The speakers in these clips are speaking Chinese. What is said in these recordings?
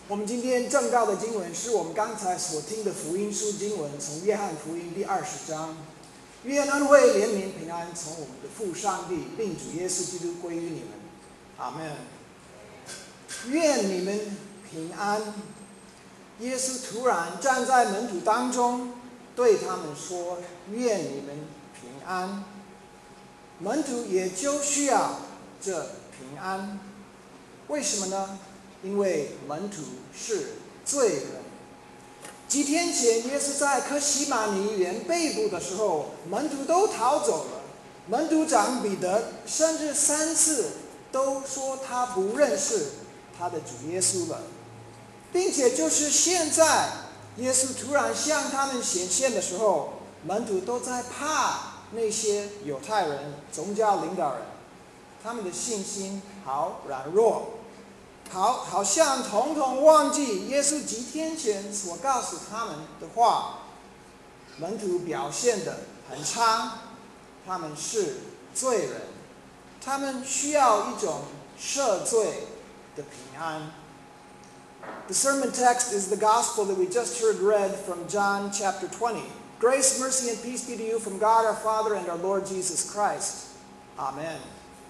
我们今天正道的经文是我们刚才所听的福音书经文，从约翰福音第20章。愿恩惠、怜悯、平安从我们的父上帝并主耶稣基督归于你们。阿们。愿你们平安。耶稣突然站在门徒当中，对他们说：愿你们平安。门徒也就需要这平安。为什么呢？因为门徒是罪人。几天前，耶稣在客西马尼园被捕的时候，门徒都逃走了。门徒长彼得甚至3次都说他不认识他的主耶稣了，并且就是现在，耶稣突然向他们显现的时候，门徒都在怕那些犹太人、宗教领导人，他们的信心好软弱。好像统统忘记耶稣几天前所告诉他们的话。门徒表现得很差，他们是罪人，他们需要一种赦罪的平安。The sermon text is the gospel that we just heard read from John chapter 20. Grace, mercy, and peace be to you from God our Father and our Lord Jesus Christ. Amen.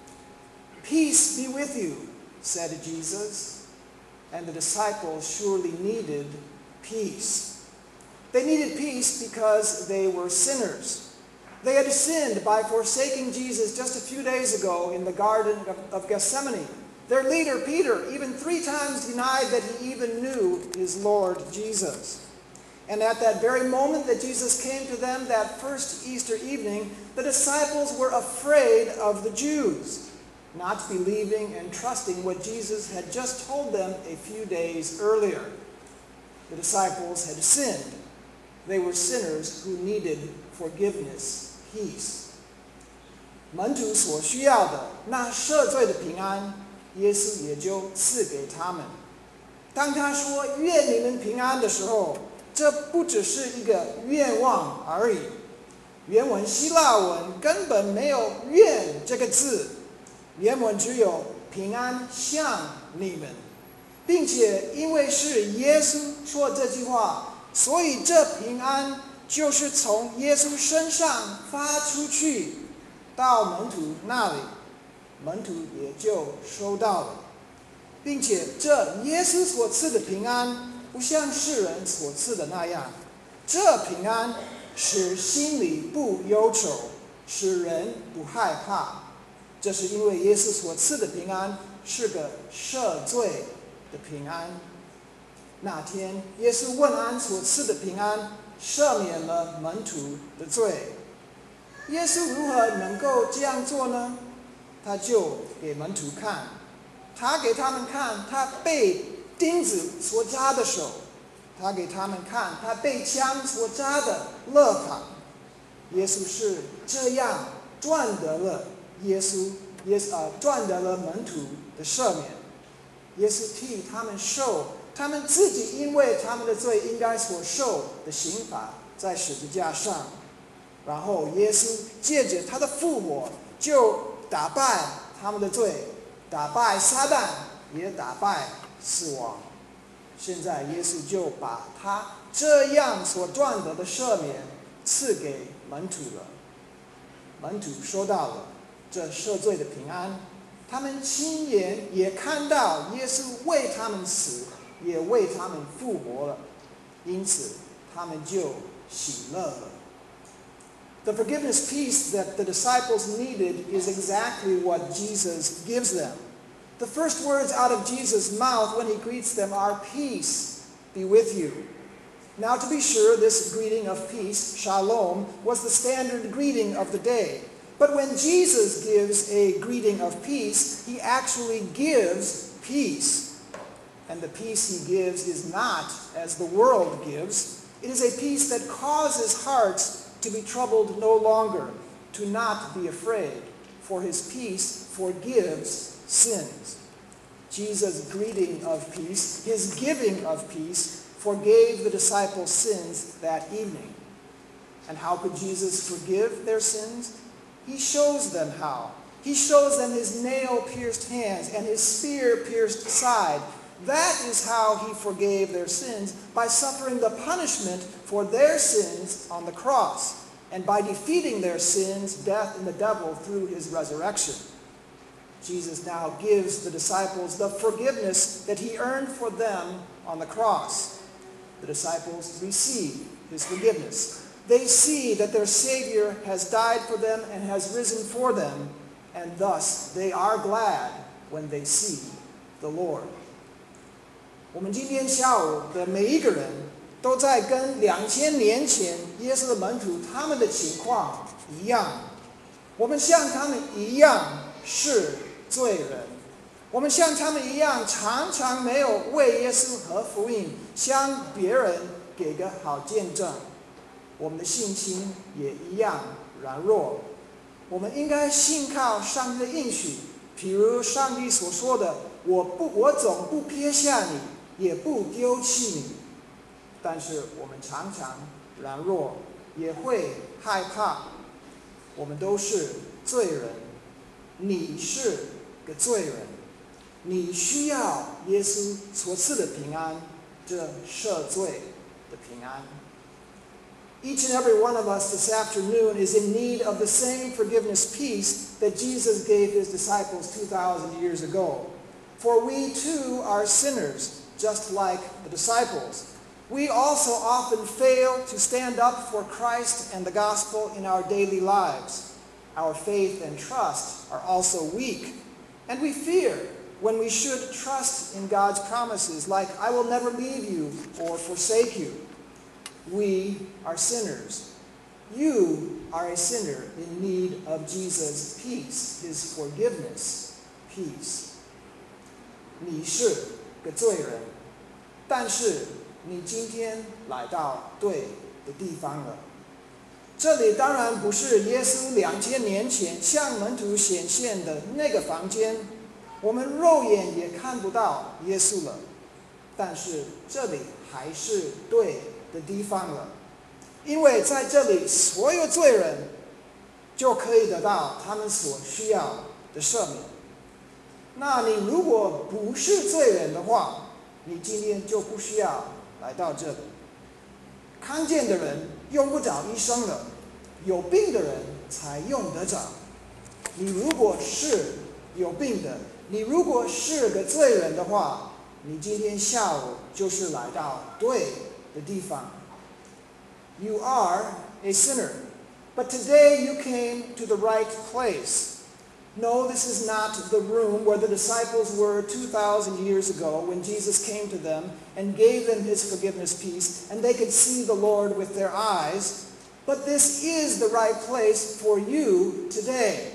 Peace be with you, said Jesus, and the disciples surely needed peace. They needed peace because they were sinners. They had sinned by forsaking Jesus just a few days ago in the Garden of Gethsemane. Their leader, Peter, even 3 times denied that he even knew his Lord Jesus. And at that very moment that Jesus came to them that first Easter evening, the disciples were afraid of the Jews, not believing and trusting what Jesus had just told them a few days earlier. The disciples had sinned. They were sinners who needed forgiveness, peace. 门徒所需要的那赦罪的平安，耶稣也就赐给他们。当他说愿你们平安的时候，这不只是一个愿望而已。原文希腊文根本没有愿这个字，原文只有平安向你们，并且因为是耶稣说这句话，所以这平安就是从耶稣身上发出去到门徒那里，门徒也就收到了，并且这耶稣所赐的平安不像世人所赐的那样，这平安使心里不忧愁，使人不害怕。这是因为耶稣所赐的平安是个赦罪的平安。那天耶稣问安所赐的平安赦免了门徒的罪。耶稣如何能够这样做呢？他就给门徒看，他给他们看他被钉子所扎的手，他给他们看他被枪所扎的肋旁。耶稣是这样赚得了赚得了门徒的赦免。耶稣替他们受他们自己因为他们的罪应该所受的刑罚，在十字架上。然后耶稣借着他的复活，就打败他们的罪，打败撒旦，也打败死亡。现在耶稣就把他这样所赚得的赦免赐给门徒了。门徒收到了这赦罪的平安，他们亲眼也看到耶稣为他们死，也为他们复活了，因此他们就喜乐了。The forgiveness peace that the disciples needed is exactly what Jesus gives them. The first words out of Jesus' mouth when he greets them are, "Peace be with you." Now, to be sure, this greeting of peace, shalom, was the standard greeting of the day. But when Jesus gives a greeting of peace, he actually gives peace. And the peace he gives is not as the world gives. It is a peace that causes hearts to be troubled no longer, to not be afraid, for his peace forgives sins. Jesus' greeting of peace, his giving of peace, forgave the disciples' sins that evening. And how could Jesus forgive their sins? He shows them how. He shows them his nail-pierced hands and his spear-pierced side. That is how he forgave their sins, by suffering the punishment for their sins on the cross, and by defeating their sins, death, and the devil through his resurrection. Jesus now gives the disciples the forgiveness that he earned for them on the cross. The disciples receive his forgiveness. They see that their Savior has died for them and has risen for them, and thus they are glad when they see the Lord. 我们今天下午的每一个人都在跟2000年前耶稣的门徒他们的情况一样，我们像他们一样是罪人，我们像他们一样常常没有为耶稣和福音向别人给个好见证，我们的信心也一样软弱。我们应该信靠上帝的应许，譬如上帝所说的，我总不撇下你，也不丢弃你。但是我们常常软弱，也会害怕。我们都是罪人，你是个罪人，你需要耶稣所赐的平安，这赦罪的平安。Each and every one of us this afternoon is in need of the same forgiveness peace that Jesus gave his disciples 2,000 years ago. For we too are sinners, just like the disciples. We also often fail to stand up for Christ and the gospel in our daily lives. Our faith and trust are also weak, and we fear when we should trust in God's promises, like, I will never leave you or forsake you. We are sinners. You are a sinner in need of Jesus' peace, his forgiveness, peace. 你是个罪人，但是你今天来到对的地方了。这里当然不是耶稣2000年前向门徒显现的那个房间，我们肉眼也看不到耶稣了，但是这里还是对的地方了，因为在这里所有罪人就可以得到他们所需要的赦免。那你如果不是罪人的话，你今天就不需要来到这里。康健的人用不着医生了，有病的人才用得着。你如果是有病的，你如果是个罪人的话，你今天下午就是来到对的地方。You are a sinner, but today you came to the right place. No, this is not the room where the disciples were 2,000 years ago when Jesus came to them and gave them his forgiveness peace, and they could see the Lord with their eyes. But this is the right place for you today.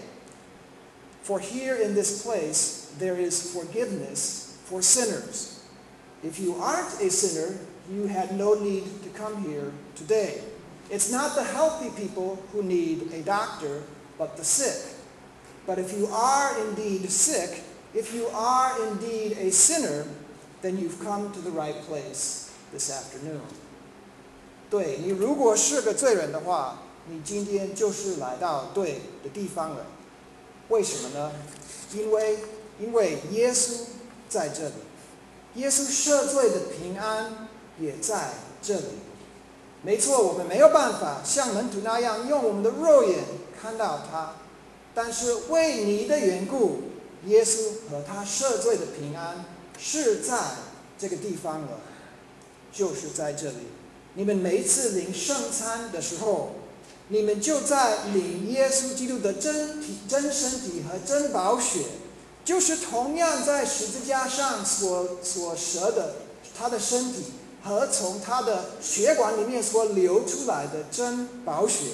For here in this place, there is forgiveness for sinners. If you aren't a sinner, you had no need to come here today. It's not the healthy people who need a doctor, but the sick. But if you are indeed sick, if you are indeed a sinner, then you've come to the right place this afternoon. 对，你如果是个罪人的话，你今天就是来到对的地方了。为什么呢？因为耶稣在这里，耶稣赦罪的平安也在这里。没错，我们没有办法像门徒那样用我们的肉眼看到他，但是为你的缘故，耶稣和他赦罪的平安是在这个地方了，就是在这里。你们每一次领圣餐的时候，你们就在领耶稣基督的真身体和真宝血，就是同样在十字架上所舍的他的身体和从他的血管里面所流出来的真宝血，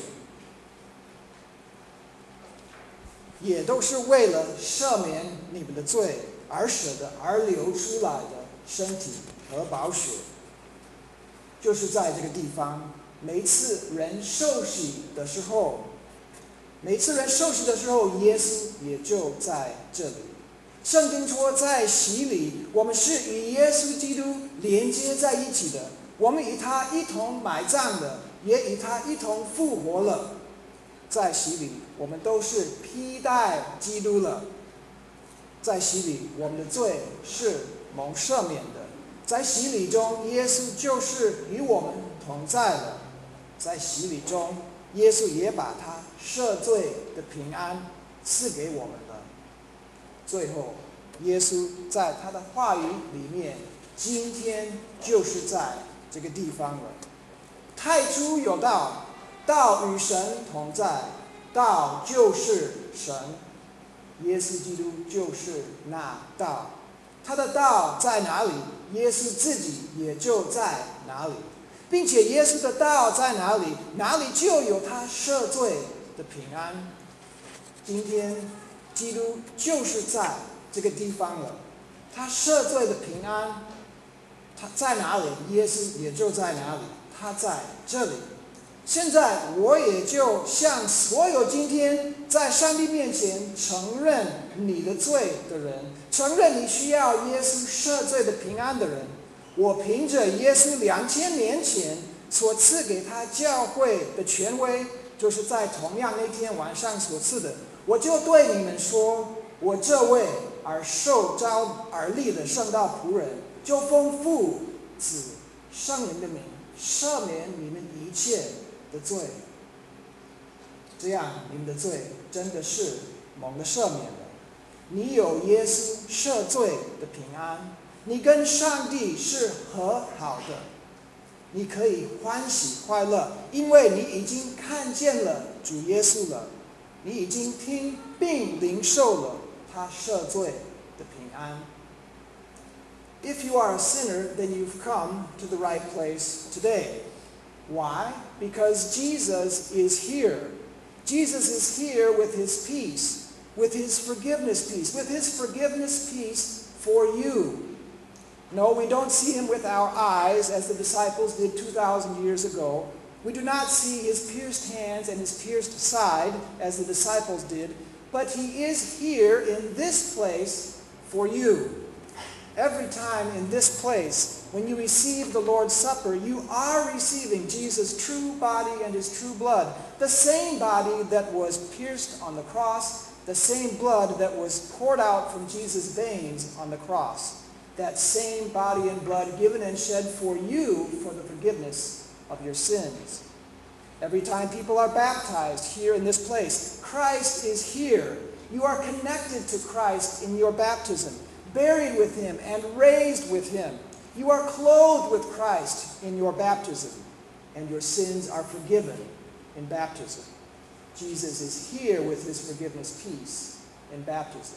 也都是为了赦免你们的罪而舍的，而流出来的身体和宝血。就是在这个地方，每一次人受洗的时候，耶稣也就在这里。圣经说，在洗礼，我们是与耶稣基督连接在一起的，我们与他一同埋葬的，也与他一同复活了。在洗礼，我们都是披戴基督了。在洗礼，我们的罪是蒙赦免的。在洗礼中，耶稣就是与我们同在了。在洗礼中，耶稣也把他赦罪的平安赐给我们了。最后，耶稣在他的话语里面，今天就是在这个地方了。太初有道，道与神同在，道就是神，耶稣基督就是那道。他的道在哪里，耶稣自己也就在哪里，并且耶稣的道在哪里，哪里就有他赦罪的平安。今天基督就是在这个地方了，他赦罪的平安，他在哪里，耶稣也就在哪里，他在这里。现在我也就向所有今天在上帝面前承认你的罪的人，承认你需要耶稣赦罪的平安的人，我凭着耶稣2000年前所赐给他教会的权威，就是在同样那天晚上所赐的，我就对你们说，我这位受召而立的圣道仆人，就奉父子圣灵的名赦免你们一切的罪，这样你们的罪真的是蒙了赦免了。你有耶稣赦罪的平安，你跟上帝是和好的，你可以欢喜快乐，因为你已经看见了主耶稣了，你已经听并领受了他赦罪的平安。If you are a sinner, then you've come to the right place today. Why? Because Jesus is here. Jesus is here with his peace, with his forgiveness peace for you. No, we don't see him with our eyes as the disciples did 2,000 years ago. We do not see his pierced hands and his pierced side as the disciples did, but he is here in this place for you. Every time in this place, when you receive the Lord's Supper, you are receiving Jesus' true body and his true blood. The same body that was pierced on the cross, the same blood that was poured out from Jesus' veins on the cross. That same body and blood given and shed for you for the forgiveness of your sins. Every time people are baptized here in this place, Christ is here. You are connected to Christ in your baptism, buried with him and raised with him. You are clothed with Christ in your baptism, and your sins are forgiven in baptism. Jesus is here with his forgiveness peace in baptism.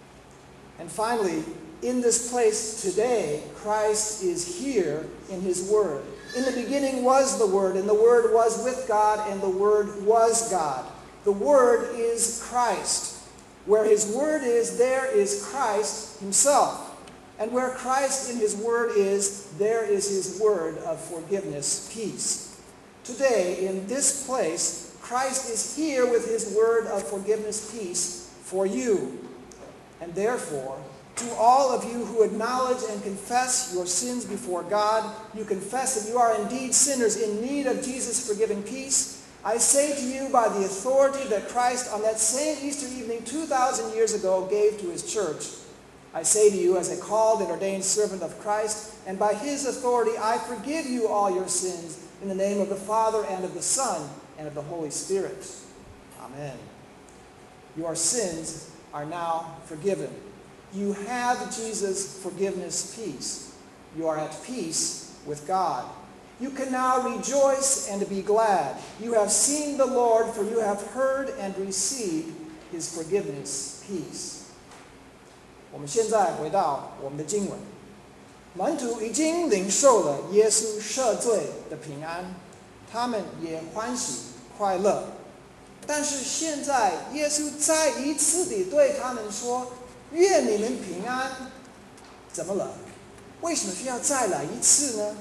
And finally, in this place today, Christ is here in his Word. In the beginning was the Word, and the Word was with God, and the Word was God. The Word is Christ. Where his Word is, there is Christ himself. And where Christ in his Word is, there is his word of forgiveness, peace. Today, in this place, Christ is here with his word of forgiveness, peace for you. And therefore, to all of you who acknowledge and confess your sins before God, you confess that you are indeed sinners in need of Jesus' forgiving peace, I say to you by the authority that Christ on that same Easter evening 2,000 years ago gave to his church, I say to you as a called and ordained servant of Christ, and by his authority I forgive you all your sins in the name of the Father and of the Son and of the Holy Spirit. Amen. Your sins are now forgiven. You have Jesus' forgiveness peace. You are at peace with God. You can now rejoice and be glad. You have seen the Lord, for you have heard and received his forgiveness peace. 我们现在回到我们的经文，门徒已经领受了耶稣赦罪的平安，他们也欢喜快乐。但是现在耶稣再一次地对他们说：“愿你们平安。”怎么了？为什么需要再来一次呢？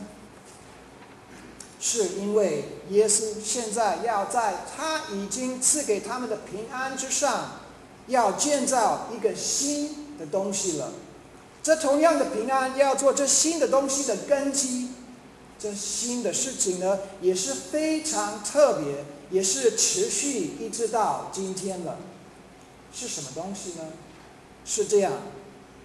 是因为耶稣现在要在他已经赐给他们的平安之上，要建造一个新的东西了。这同样的平安要做这新的东西的根基。这新的事情呢，也是非常特别，也是持续一直到今天了。是什么东西呢？是这样，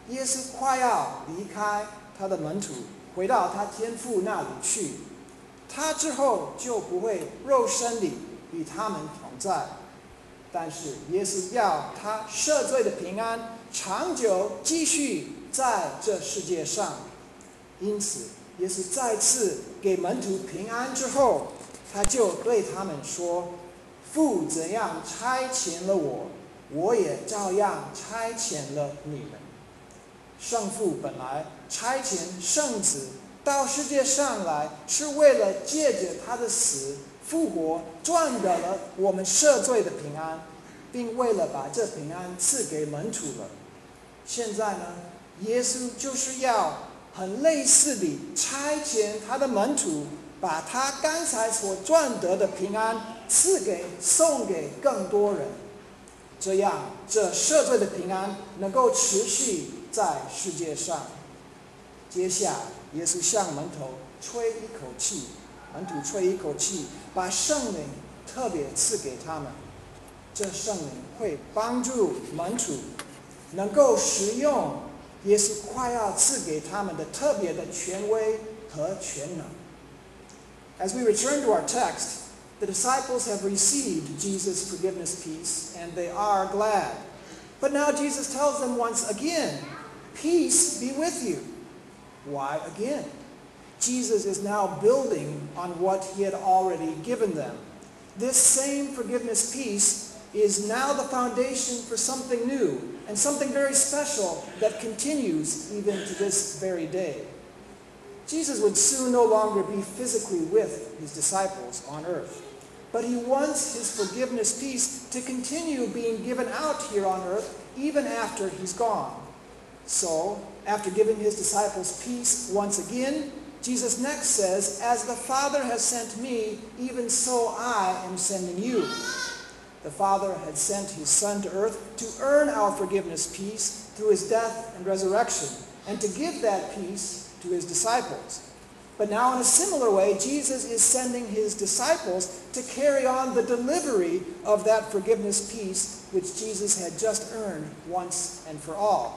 耶稣快要离开他的门徒，回到他天父那里去，他之后就不会肉身里与他们同在。但是耶稣要他赦罪的平安长久继续在这世界上，因此耶稣再次给门徒平安之后，他就对他们说：父怎样差遣了我，我也照样差遣了你们。圣父本来差遣圣子到世界上来，是为了借着他的死复活，赚得了我们赦罪的平安，并为了把这平安赐给门徒了。现在呢，耶稣就是要很类似地差遣他的门徒，把他刚才所赚得的平安送给更多人，这样这赦罪的平安能够持续在世界上。接下耶稣向门徒吹一口气，把圣灵特别赐给他们。这圣灵会帮助门徒能够使用耶稣快要赐给他们的特别的权威和全能。As we return to our text, the disciples have received Jesus' forgiveness peace, and they are glad. But now Jesus tells them once again, peace be with you. Why again? Jesus is now building on what he had already given them. This same forgiveness peace is now the foundation for something new and something very special that continues even to this very day. Jesus would soon no longer be physically with his disciples on earth, but he wants his forgiveness peace to continue being given out here on earth even after he's gone. So, after giving his disciples peace once again, Jesus next says, as the Father has sent me, even so I am sending you. The Father had sent his Son to earth to earn our forgiveness peace through his death and resurrection, and to give that peace to his disciples. But now in a similar way, Jesus is sending his disciples to carry on the delivery of that forgiveness peace which Jesus had just earned once and for all.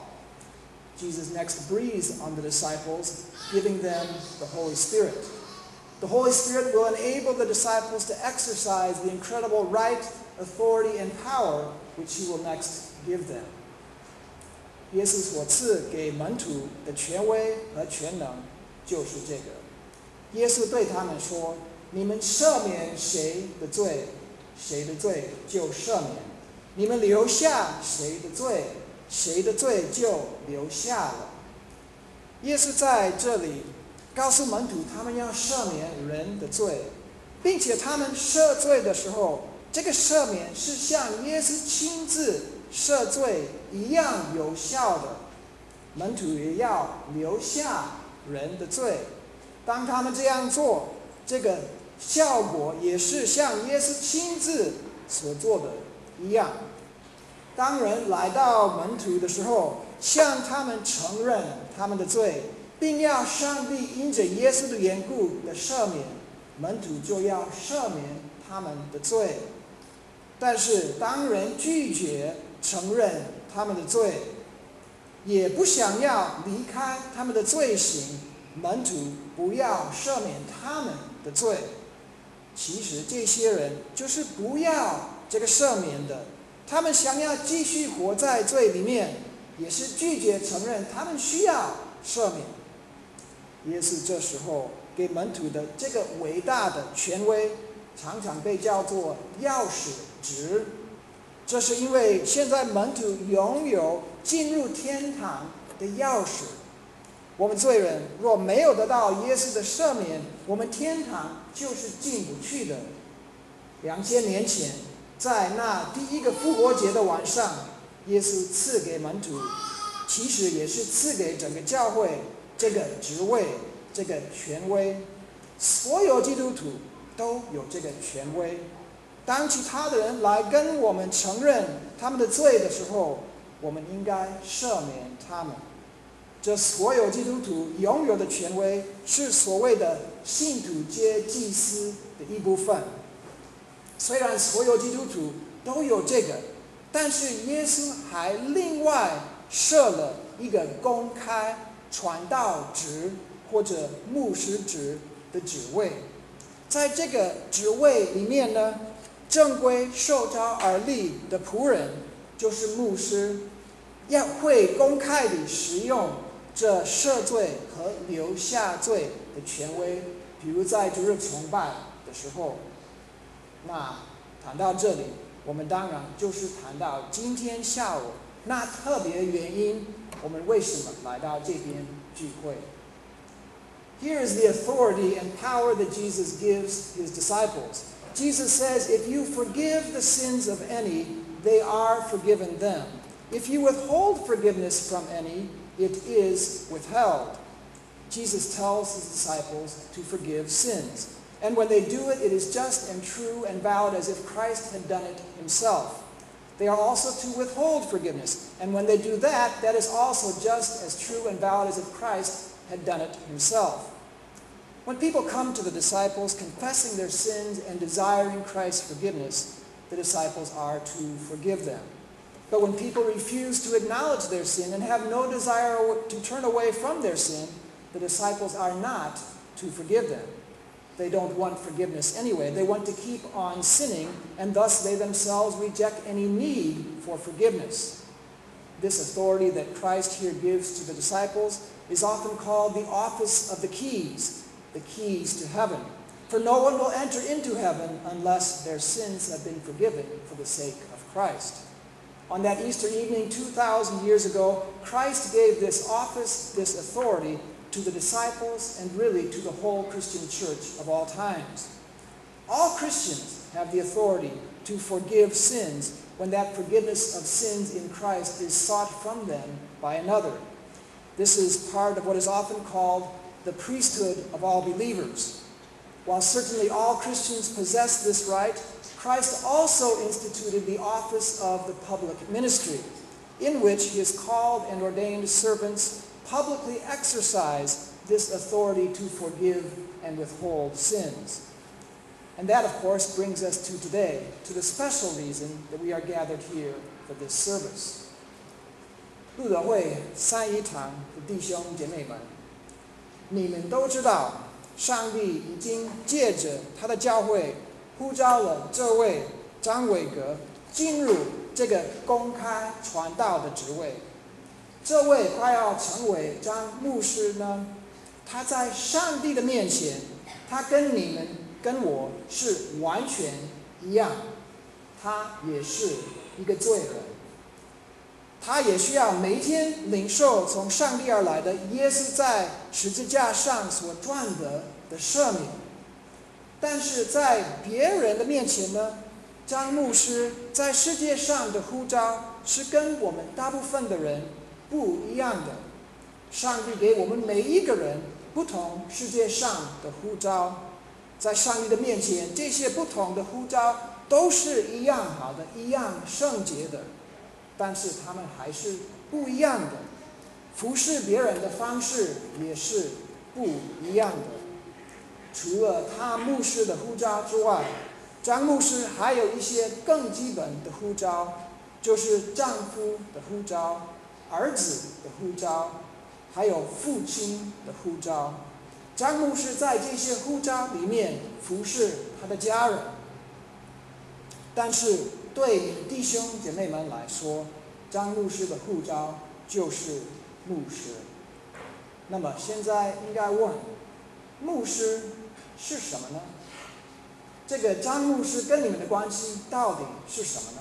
Jesus next breathes on the disciples, giving them the Holy Spirit. The Holy Spirit will enable the disciples to exercise the incredible right, authority, and power which he will next give them. 耶稣所赐给门徒的权威和全能就是这个。耶稣对他们说：你们赦免谁的罪，谁的罪就赦免；你们留下谁的罪，谁的罪就留下了。耶稣在这里告诉门徒，他们要赦免人的罪，并且他们赦罪的时候，这个赦免是像耶稣亲自赦罪一样有效的。门徒也要留下人的罪，当他们这样做，这个效果也是像耶稣亲自所做的一样。当人来到门徒的时候，向他们承认他们的罪，并要上帝因着耶稣的缘故的赦免，门徒就要赦免他们的罪。但是当人拒绝承认他们的罪，也不想要离开他们的罪行，门徒不要赦免他们的罪。其实这些人就是不要这个赦免的，他们想要继续活在罪里面，也是拒绝承认他们需要赦免。耶稣这时候给门徒的这个伟大的权威，常常被叫做钥匙值。这是因为现在门徒拥有进入天堂的钥匙。我们罪人若没有得到耶稣的赦免，我们天堂就是进不去的。2000年前，在那第一个复活节的晚上，耶稣赐给门徒，其实也是赐给整个教会这个职位，这个权威。所有基督徒都有这个权威。当其他的人来跟我们承认他们的罪的时候，我们应该赦免他们。这所有基督徒拥有的权威，是所谓的信徒皆祭司的一部分。虽然所有基督徒都有这个，但是耶稣还另外设了一个公开传道职或者牧师职的职位。在这个职位里面呢，正规受召而立的仆人就是牧师，会公开地使用这赦罪和留下罪的权威，比如在主日崇拜的时候。那谈到这里，我们当然就是谈到今天下午那特别原因，我们为什么来到这边聚会。Here is the authority and power that Jesus gives his disciples. Jesus says, if you forgive the sins of any, they are forgiven them. If you withhold forgiveness from any, it is withheld. Jesus tells his disciples to forgive sins. And when they do it, it is just and true and valid as if Christ had done it himself. They are also to withhold forgiveness. And when they do that, that is also just as true and valid as if Christ had done it himself. When people come to the disciples confessing their sins and desiring Christ's forgiveness, the disciples are to forgive them. But when people refuse to acknowledge their sin and have no desire to turn away from their sin, the disciples are not to forgive them. They don't want forgiveness anyway. They want to keep on sinning, and thus they themselves reject any need for forgiveness. This authority that Christ here gives to the disciples is often called the office of the keys to heaven. For no one will enter into heaven unless their sins have been forgiven for the sake of Christ. On that Easter evening 2,000 years ago, Christ gave this office, this authority, to the disciples and really to the whole Christian church of all times. All Christians have the authority to forgive sins when that forgiveness of sins in Christ is sought from them by another. This is part of what is often called the priesthood of all believers. While certainly all Christians possess this right, Christ also instituted the office of the public ministry, in which his called and ordained servants publicly exercise this authority to forgive and withhold sins. And that, of course, brings us to today, to the special reason that we are gathered here for this service. 路德会三一堂的弟兄姐妹们，你们都知道，上帝已经借着他的教会呼召了这位张伟格进入这个公开传道的职位。这位快要成为张牧师呢，他在上帝的面前，他跟你们跟我是完全一样，他也是一个罪人，他也需要每一天领受从上帝而来的耶稣在十字架上所赚得的赦免。但是在别人的面前呢，张牧师在世界上的呼召是跟我们大部分的人不一样的。上帝给我们每一个人不同世界上的呼召，在上帝的面前，这些不同的呼召都是一样好的，一样圣洁的，但是他们还是不一样的，服侍别人的方式也是不一样的。除了他牧师的呼召之外，张牧师还有一些更基本的呼召，就是丈夫的呼召、儿子的呼召，还有父亲的呼召。张牧师在这些呼召里面服侍他的家人。但是对弟兄姐妹们来说，张牧师的呼召就是牧师。那么现在应该问，牧师是什么呢？这个张牧师跟你们的关系到底是什么呢？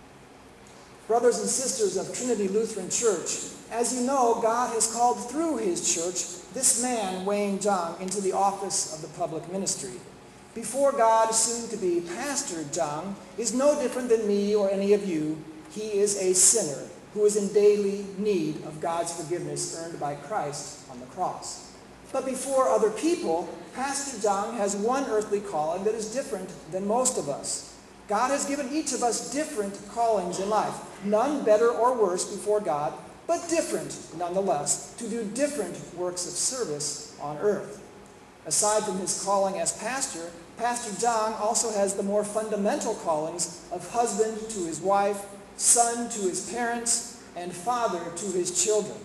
Brothers and sisters of Trinity Lutheran Church, as you know, God has called through his church this man, Wayne Zhang, into the office of the public ministry. Before God, soon to be Pastor Zhang, is no different than me or any of you. He is a sinner who is in daily need of God's forgiveness earned by Christ on the cross. But before other people, Pastor Zhang has one earthly calling that is different than most of us. God has given each of us different callings in life, none better or worse before God, but different nonetheless, to do different works of service on earth. Aside from his calling as pastor, Pastor Zhang also has the more fundamental callings of husband to his wife, son to his parents, and father to his children.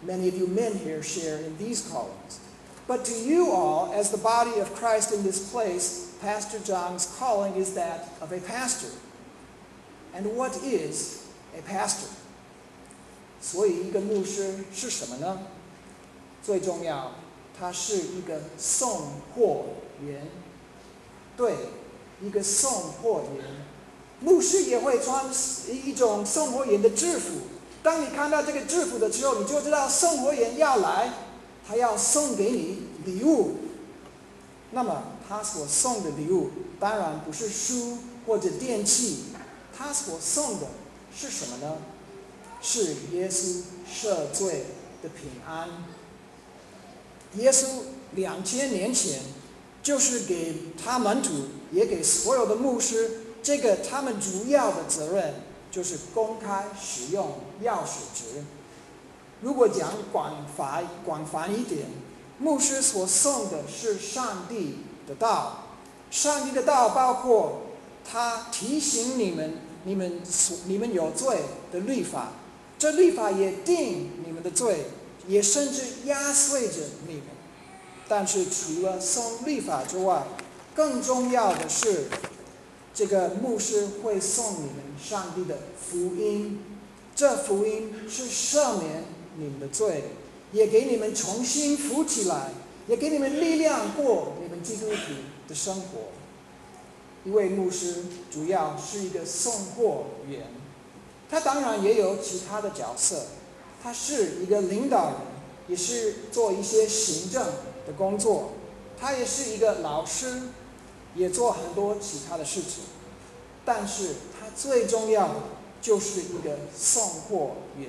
Many of you men here share in these callings. But to you all, as the body of Christ in this place, Pastor John's calling is that of a pastor. And what is a pastor? 所以一个牧师是什么呢？最重要，他是一个送货员。对，一个送货员。牧师也会穿一种送货员的制服。当你看到这个制服的时候，你就知道送货员要来，他要送给你礼物。那么他所送的礼物当然不是书或者电器，他所送的是什么呢？是耶稣赦罪的平安。耶稣2000年前就是给他门徒，也给所有的牧师，这个他们主要的责任就是公开使用钥匙值。如果讲广泛一点，牧师所送的是上帝的道。上帝的道包括他提醒你们有罪的律法，这律法也定你们的罪，也甚至压碎着你们。但是除了送律法之外，更重要的是，这个牧师会送你们上帝的福音。这福音是赦免你们的罪，也给你们重新扶起来，也给你们力量过你们基督徒的生活。一位牧师主要是一个送货员，他当然也有其他的角色，他是一个领导人，也是做一些行政的工作，他也是一个老师，也做很多其他的事情。但是他最重要的就是一个送货员。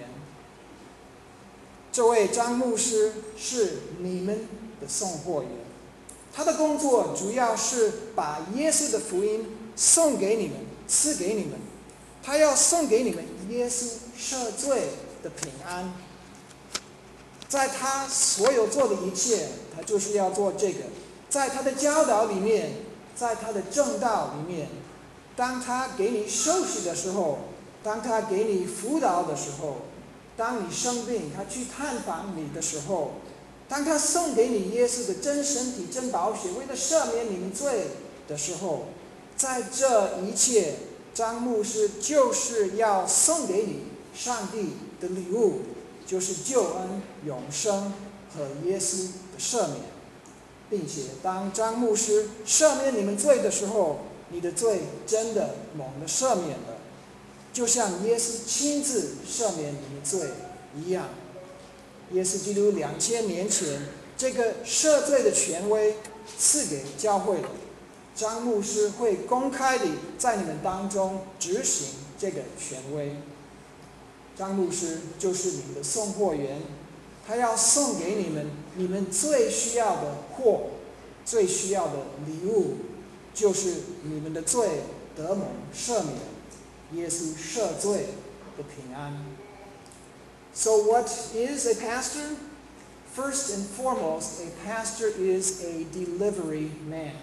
这位张牧师是你们的送货员，他的工作主要是把耶稣的福音送给你们，赐给你们。他要送给你们耶稣赦罪的平安。在他所有做的一切，他就是要做这个。在他的教导里面，在他的正道里面，当他给你受洗的时候，当他给你辅导的时候，当你生病他去探访你的时候，当他送给你耶稣的真身体真宝血，为了赦免你们罪的时候，在这一切，张牧师就是要送给你上帝的礼物，就是救恩、永生和耶稣的赦免。并且当张牧师赦免你们罪的时候，你的罪真的蒙了赦免了，就像耶稣亲自赦免你们罪一样。耶稣基督2000年前这个赦罪的权威赐给教会了，张牧师会公开地在你们当中执行这个权威。张牧师就是你们的送货员，他要送给你们最需要的货，最需要的礼物，就是你们的罪得蒙赦免，耶稣赦罪的平安。So what is a pastor? First and foremost, a pastor is a delivery man.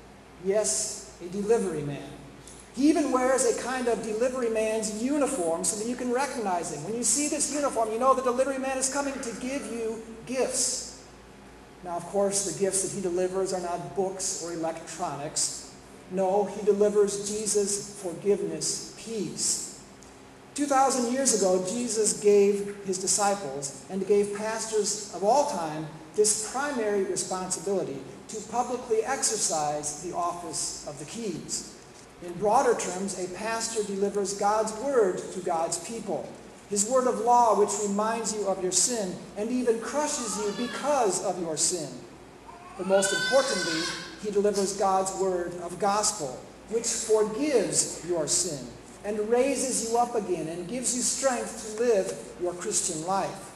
Yes, a delivery man. He even wears a kind of delivery man's uniform so that you can recognize him. When you see this uniform, you know the delivery man is coming to give you gifts. Now, of course, the gifts that he delivers are not books or electronics. No, he delivers Jesus' forgiveness, peace. 2,000 years ago, Jesus gave his disciples and gave pastors of all time this primary responsibility to publicly exercise the office of the keys. In broader terms, a pastor delivers God's word to God's people, his word of law which reminds you of your sin and even crushes you because of your sin. But most importantly, he delivers God's word of gospel, which forgives your sin and raises you up again and gives you strength to live your Christian life.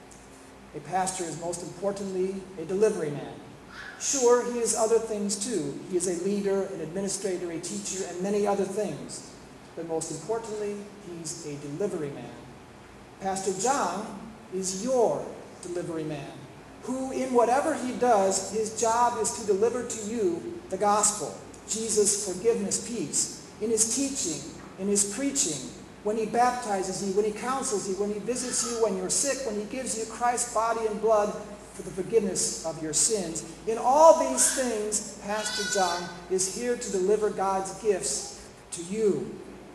A pastor is most importantly a delivery man. Sure, he is other things too. He is a leader, an administrator, a teacher, and many other things. But most importantly, he's a delivery man. Pastor John is your delivery man, who in whatever he does, his job is to deliver to you the gospel, Jesus' forgiveness, peace, in his teaching, in his preaching, when he baptizes you, when he counsels you, when he visits you when you're sick, when he gives you Christ's body and blood for the forgiveness of your sins. In all these things, Pastor John is here to deliver God's gifts to you.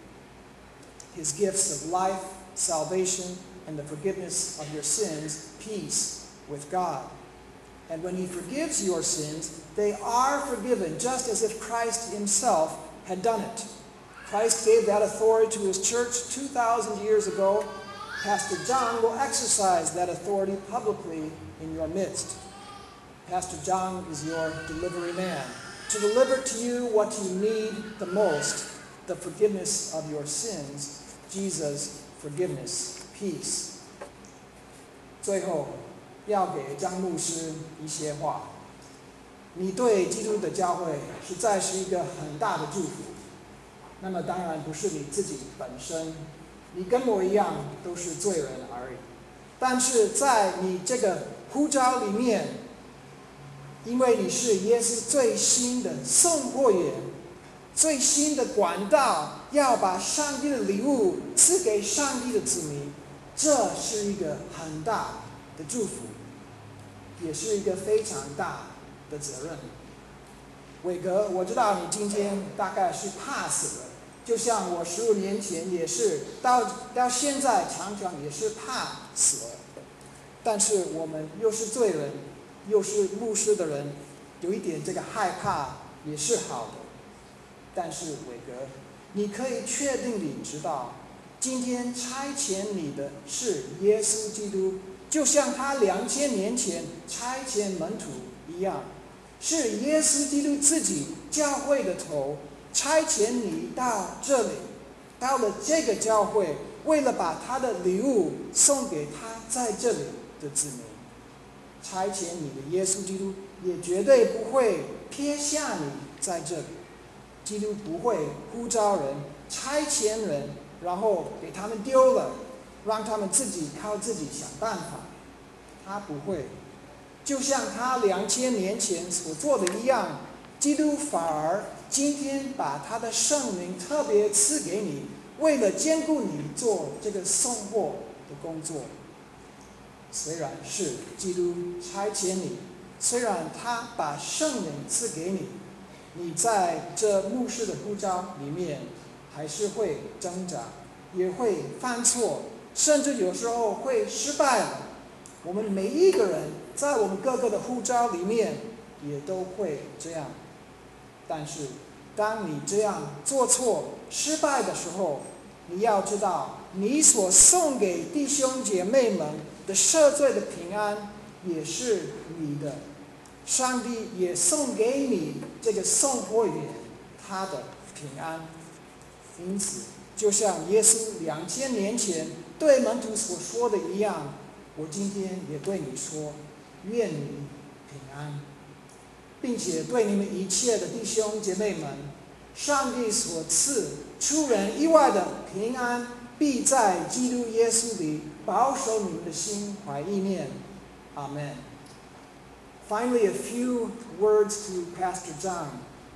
His gifts of life, salvation, and the forgiveness of your sins, peace with God. And when he forgives your sins, they are forgiven, just as if Christ himself had done it. Christ gave that authority to his church 2,000 years ago. Pastor John will exercise that authority publicly in your midst. Pastor John is your delivery man, to deliver to you what you need the most, the forgiveness of your sins, Jesus' forgiveness, peace. 最后，要给张牧师一些话。你对基督的教会实在是一个很大的祝福。那么当然不是你自己本身，你跟我一样都是罪人而已。但是在你这个呼召里面，因为你是耶稣最新的送货员，最新的管道，要把上帝的礼物赐给上帝的子民，这是一个很大的祝福，也是一个非常大的责任。伟哥，我知道你今天大概是怕死了，就像我15年前也是，到现在常常也是怕死了。但是我们又是罪人，又是牧师的人，有一点这个害怕也是好的。但是伟哥，你可以确定地知道，今天差遣你的是耶稣基督，就像他2000年前差遣门徒一样，是耶稣基督自己教会的头，差遣你到这里，到了这个教会，为了把他的礼物送给他在这里的子民。差遣你的耶稣基督也绝对不会撇下你在这里。基督不会呼召人、差遣人，然后给他们丢了，让他们自己靠自己想办法。他不会，就像他2000年前所做的一样，基督反而今天把他的圣灵特别赐给你，为了兼顾你做这个送货的工作。虽然是基督差遣你，虽然他把圣灵赐给你，你在这牧师的呼召里面还是会挣扎，也会犯错，甚至有时候会失败了。我们每一个人在我们各个的呼召里面也都会这样。但是当你这样做错、失败的时候，你要知道，你所送给弟兄姐妹们的赦罪的平安也是你的。上帝也送给你这个送货员他的平安。因此，就像耶稣2000年前对门徒所说的一样，我今天也对你说，愿你平安，并且对你们一切的弟兄姐妹们，上帝所赐出人意外的平安，必在基督耶稣里保守你们的心怀意念。阿们。Finally, a few words to Pastor John.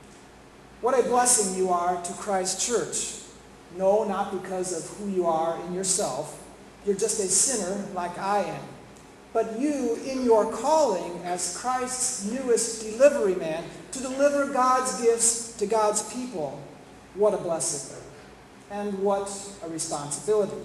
What a blessing you are to Christ Church. No, not because of who you are in yourself. You're just a sinner like I am. But you, in your calling as Christ's newest delivery man, to deliver God's gifts to God's people, what a blessing. And what a responsibility.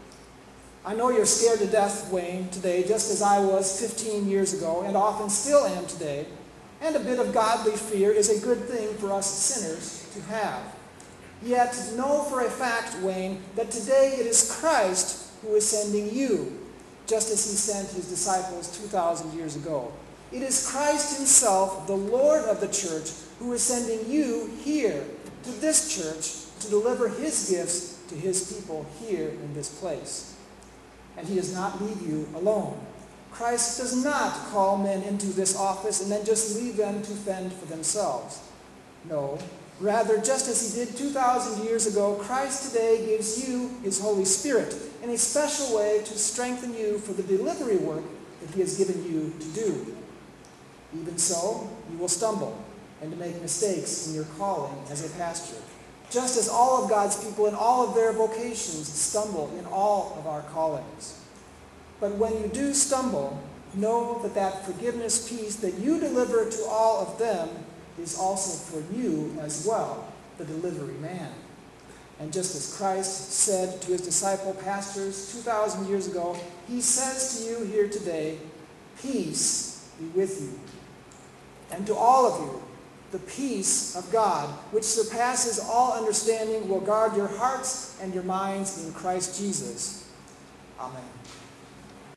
I know you're scared to death, Wayne, today, just as I was 15 years ago, and often still am today. And a bit of godly fear is a good thing for us sinners to have. Yet know for a fact, Wayne, that today it is Christ who is sending you, just as he sent his disciples 2,000 years ago. It is Christ himself, the Lord of the church, who is sending you here to this church to deliver his gifts to his people here in this place. And he does not leave you alone. Christ does not call men into this office and then just leave them to fend for themselves. No, rather, just as he did 2,000 years ago, Christ today gives you his Holy Spirit in a special way to strengthen you for the delivery work that he has given you to do. Even so, you will stumble and to make mistakes in your calling as a pastor. just as all of God's people in all of their vocations stumble in all of our callings. But when you do stumble, know that that forgiveness peace that you deliver to all of them is also for you as well, the delivery man. And just as Christ said to his disciple pastors 2,000 years ago, he says to you here today, peace be with you. And to all of you, the peace of God, which surpasses all understanding, will guard your hearts and your minds in Christ Jesus. Amen.